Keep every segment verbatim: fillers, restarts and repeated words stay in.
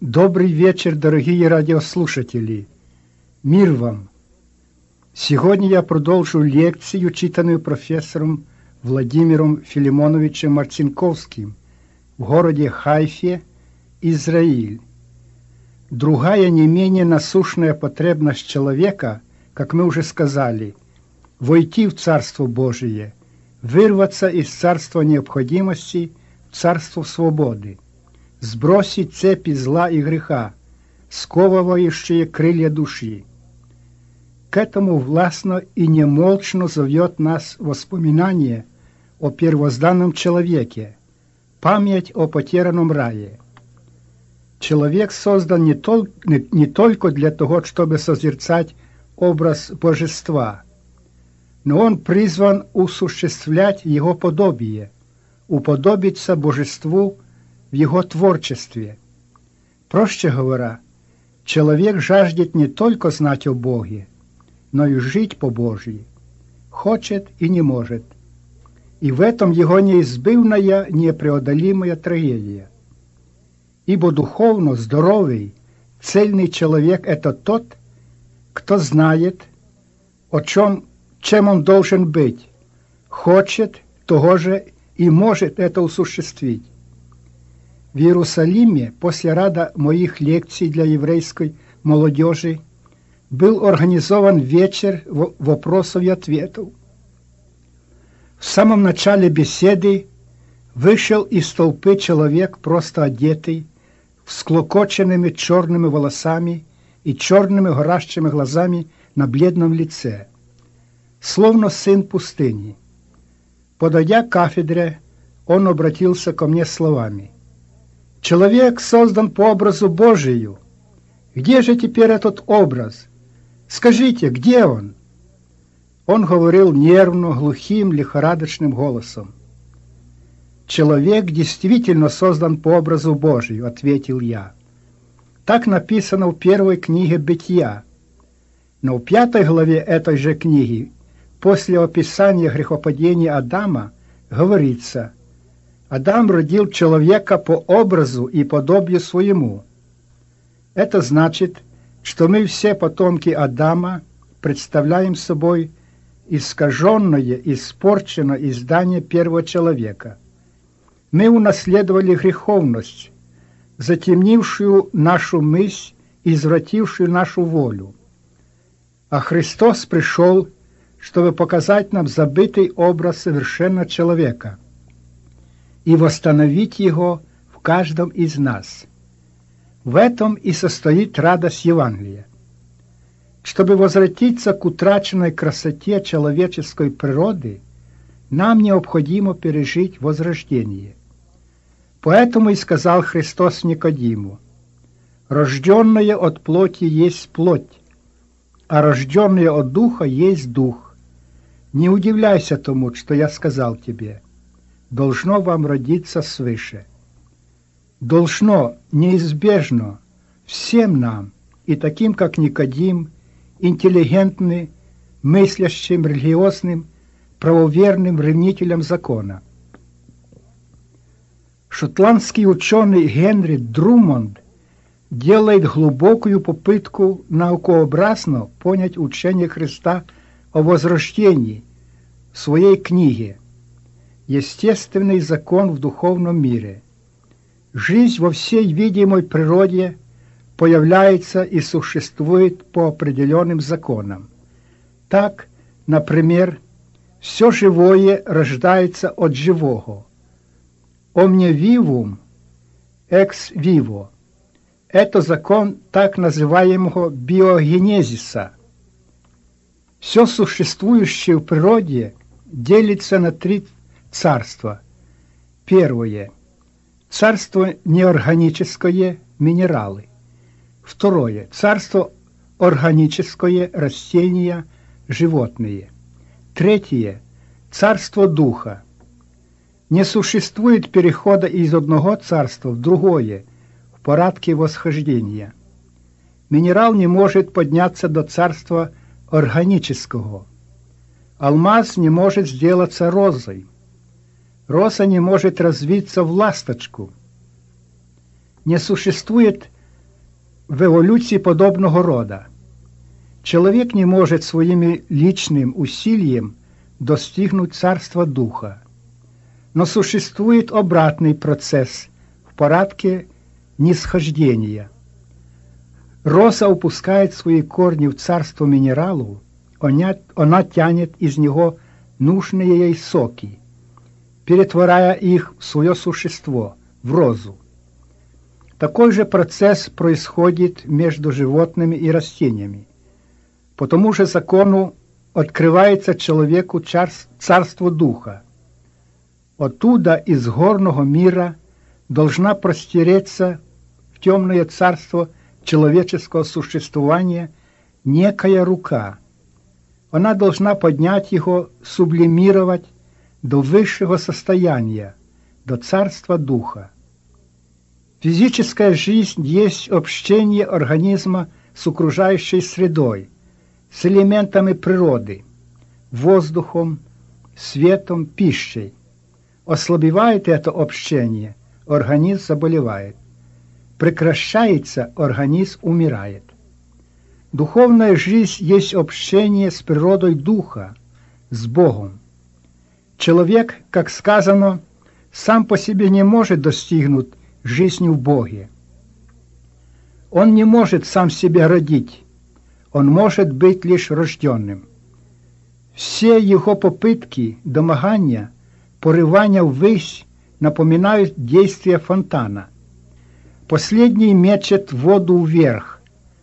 Добрый вечер, дорогие радиослушатели. Мир вам! Сегодня я продолжу лекцию, читанную профессором Владимиром Филимоновичем Марцинковским в городе Хайфе, Израиль. Другая не менее насущная потребность человека, как мы уже сказали, войти в Царство Божие, вырваться из царства необходимости в царство свободы, сбросить цепи зла и греха, сковывающие крылья души. К этому властно и немолчно зовет нас воспоминание о первозданном человеке, память о потерянном рае. Человек создан не, тол- не, не только для того, чтобы созерцать образ божества, но он призван осуществлять его подобие, уподобиться божеству в его творчестве. Проще говоря, человек жаждет не только знать о Боге, но и жить по-божьи, хочет и не может. И в этом его неизбывная, непреодолимая трагедия. Ибо духовно здоровый, цельный человек – это тот, кто знает, о чем, чем он должен быть, хочет того же и может это осуществить. В Иерусалиме после ряда моих лекций для еврейской молодежи был организован вечер вопросов и ответов. В самом начале беседы вышел из толпы человек, просто одетый, всклокоченными черными волосами и черными горящими глазами на бледном лице, словно сын пустыни. Подойдя к кафедре, он обратился ко мне словами: «Человек создан по образу Божию. Где же теперь этот образ? Скажите, где он?» Он говорил нервно, глухим, лихорадочным голосом. «Человек действительно создан по образу Божию», — ответил я. Так написано в первой книге Бытия. Но в пятой главе этой же книги, после описания грехопадения Адама, говорится: «Адам родил человека по образу и подобию своему». Это значит, что мы все потомки Адама представляем собой искаженное, испорченное издание первого человека. Мы унаследовали греховность, затемнившую нашу мысль, извратившую нашу волю. А Христос пришел, чтобы показать нам забытый образ совершенного человека и восстановить его в каждом из нас. В этом и состоит радость Евангелия. Чтобы возвратиться к утраченной красоте человеческой природы, нам необходимо пережить возрождение. Поэтому и сказал Христос Никодиму: «Рожденное от плоти есть плоть, а рожденное от духа есть дух. Не удивляйся тому, что я сказал тебе. Должно вам родиться свыше». Должно, неизбежно, всем нам, и таким, как Никодим, интеллигентным, мыслящим, религиозным, правоверным ревнителям закона. Шотландский ученый Генри Друмонд делает глубокую попытку наукообразно понять учение Христа о возрождении в своей книге «Естественный закон в духовном мире». Жизнь во всей видимой природе появляется и существует по определенным законам. Так, например, все живое рождается от живого. Omne vivum ex vivo. Это закон так называемого биогенезиса. Все существующее в природе делится на три царства. Первое – царство неорганическое – минералы. Второе – царство органическое – растения, животные. Третье – царство духа. Не существует перехода из одного царства в другое в порядке восхождения. Минерал не может подняться до царства органического. Алмаз не может сделаться розой. Роза не может развиться в ласточку. Не существует в эволюции подобного рода. Человек не может своим личным усилием достигнуть царства духа. Но существует обратный процесс в порядке нисхождения. Роза упускает свои корни в царство минералу, она, она тянет из него нужные ей соки, перетворяя их в свое существо, в розу. Такой же процесс происходит между животными и растениями. По тому же закону открывается человеку царство духа. Оттуда, из горного мира, должна простереться в темное царство человеческого существования некая рука. Она должна поднять его, сублимировать до высшего состояния, до царства духа. Физическая жизнь есть общение организма с окружающей средой, с элементами природы, воздухом, светом, пищей. Ослабевает это общение, организм заболевает. Прекращается, организм умирает. Духовная жизнь есть общение с природой духа, с Богом. Человек, как сказано, сам по себе не может достигнуть жизни в Боге. Он не может сам себя родить, он может быть лишь рожденным. Все его попытки, домогания, порывания ввысь напоминают действие фонтана. Последний мечет воду вверх.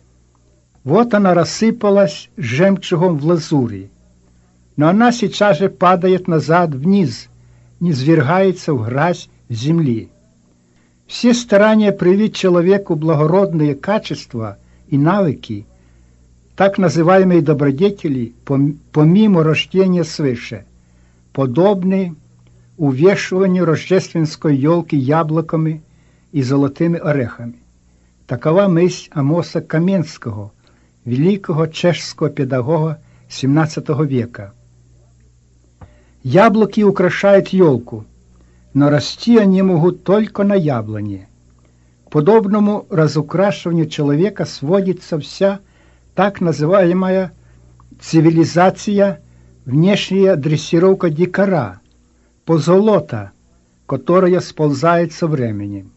Вот она рассыпалась жемчугом в лазури. Но она сейчас же падает назад вниз, низвергается в грязь земли. Все старания привить человеку благородные качества и навыки, так называемые добродетели, помимо рождения свыше, подобны увешиванию рождественской елки яблоками и золотыми орехами. Такова мысль Амоса Каменского, великого чешского педагога семнадцатого века. Яблоки украшают елку, но расти они могут только на яблоне. К подобному разукрашиванию человека сводится вся так называемая цивилизация, внешняя дрессировка дикара, позолота, которая сползает со временем.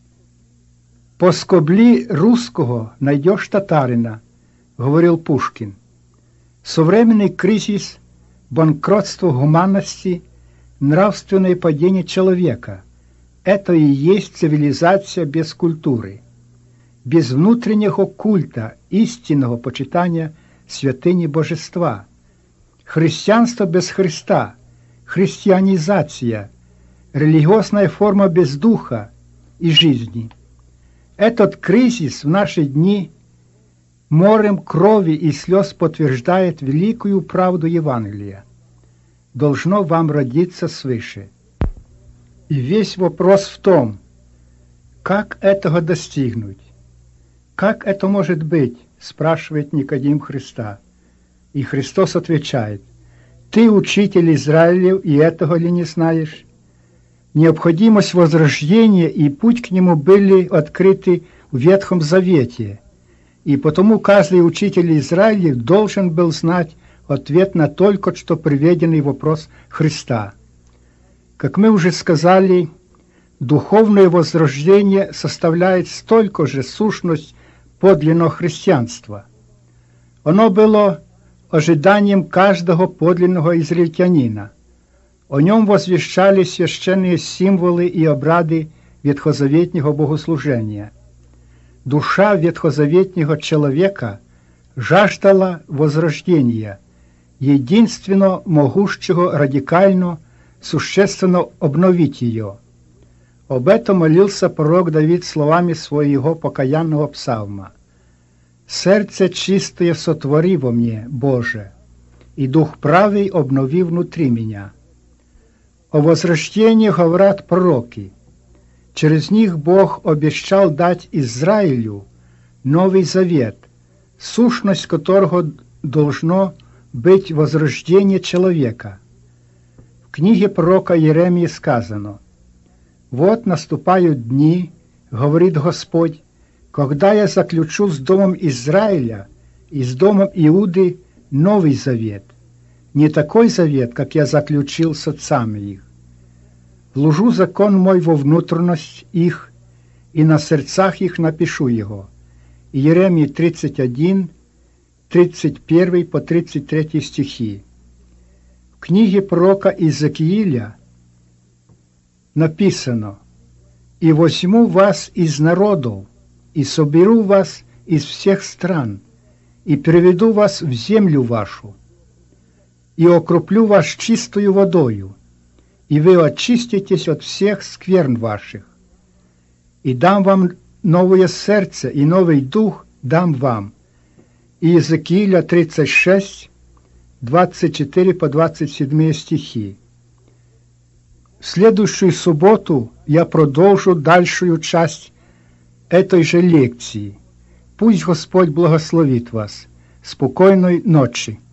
«По скобли русского найдешь татарина», — говорил Пушкин. Современный кризис, банкротство гуманности, нравственное падение человека — это и есть цивилизация без культуры, без внутреннего культа, истинного почитания святыни божества. Христианство без Христа, христианизация, религиозная форма без духа и жизни. Этот кризис в наши дни морем крови и слез подтверждает великую правду Евангелия. Должно вам родиться свыше. И весь вопрос в том, как этого достигнуть. Как это может быть, спрашивает Никодим Христа. И Христос отвечает: ты учитель Израилев, и этого ли не знаешь? Необходимость возрождения и путь к нему были открыты в Ветхом Завете, и потому каждый учитель Израилев должен был знать ответ на только что приведенный вопрос Христа. Как мы уже сказали, духовное возрождение составляет столько же сущность подлинного христианства. Оно было ожиданием каждого подлинного израильтянина. О нем возвещали священные символы и обряды ветхозаветного богослужения. Душа ветхозаветного человека жаждала возрождения, единственно могущего радикально, существенно обновить ее. Об этом молился пророк Давид словами своего покаянного псалма: «Сердце чистое сотвори во мне, Боже, и дух правый обнови внутри меня». О возрождении говорят пророки. Через них Бог обещал дать Израилю Новый Завет, сущность которого должно быть возрождение человека. В книге пророка Иеремии сказано: «Вот наступают дни, говорит Господь, Когда я заключу с домом Израиля и с домом Иуды новый завет, не такой завет, как я заключил с отцами их. Вложу закон мой во внутренность их, и на сердцах их напишу его. Иеремии тридцать один, тридцать один по тридцать три стихи. В книге пророка Иезекииля написано: «И возьму вас из народов, и соберу вас из всех стран, и приведу вас в землю вашу, и окроплю вас чистою водою, и вы очиститесь от всех скверн ваших, и дам вам новое сердце, и новый дух дам вам». Иезекииля тридцать шесть, двадцать четыре по двадцать семь стихи. В следующую субботу я продолжу дальшую часть этой же лекции. Пусть Господь благословит вас. Спокойной ночи.